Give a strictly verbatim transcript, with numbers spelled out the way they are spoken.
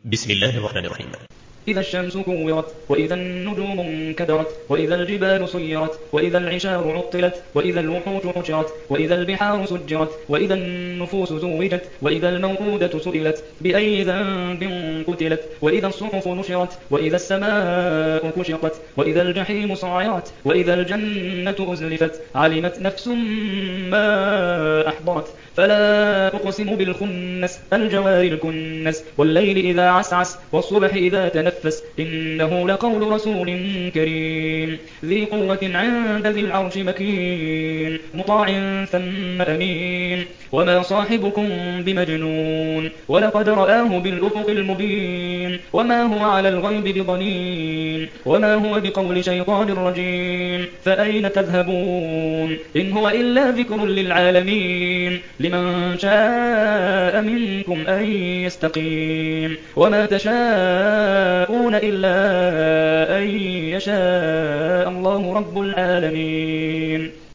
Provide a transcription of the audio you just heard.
بسم الله الرحمن الرحيم. إذا الشمس كورت وإذا النجوم انكدرت وإذا الجبال سيرت وإذا العشار عطلت وإذا الوحوش حشرت وإذا البحار سجرت وإذا النفوس زوجت وإذا الموءودة سئلت بأي ذنب قتلت وإذا الصحف نشرت وإذا السماء كشطت وإذا الجحيم سعرت وإذا الجنة أزلفت علمت نفس ما أحضرت فلا أقسم بالخنس الجوار الكنس والليل إذا عسعس والصبح إذا تنفس إنه لقول رسول كريم ذي قوة عند ذي العرش مكين مطاع ثم أمين وما صاحبكم بمجنون ولقد رآه بالأفق المبين وما هو على الغيب بضنين وما هو بقول شيطان رجيم فأين تذهبون إن هو إلا ذكر للعالمين لمن شاء منكم أن يستقيم وما تشاءون إلا أن يشاء الله رب العالمين.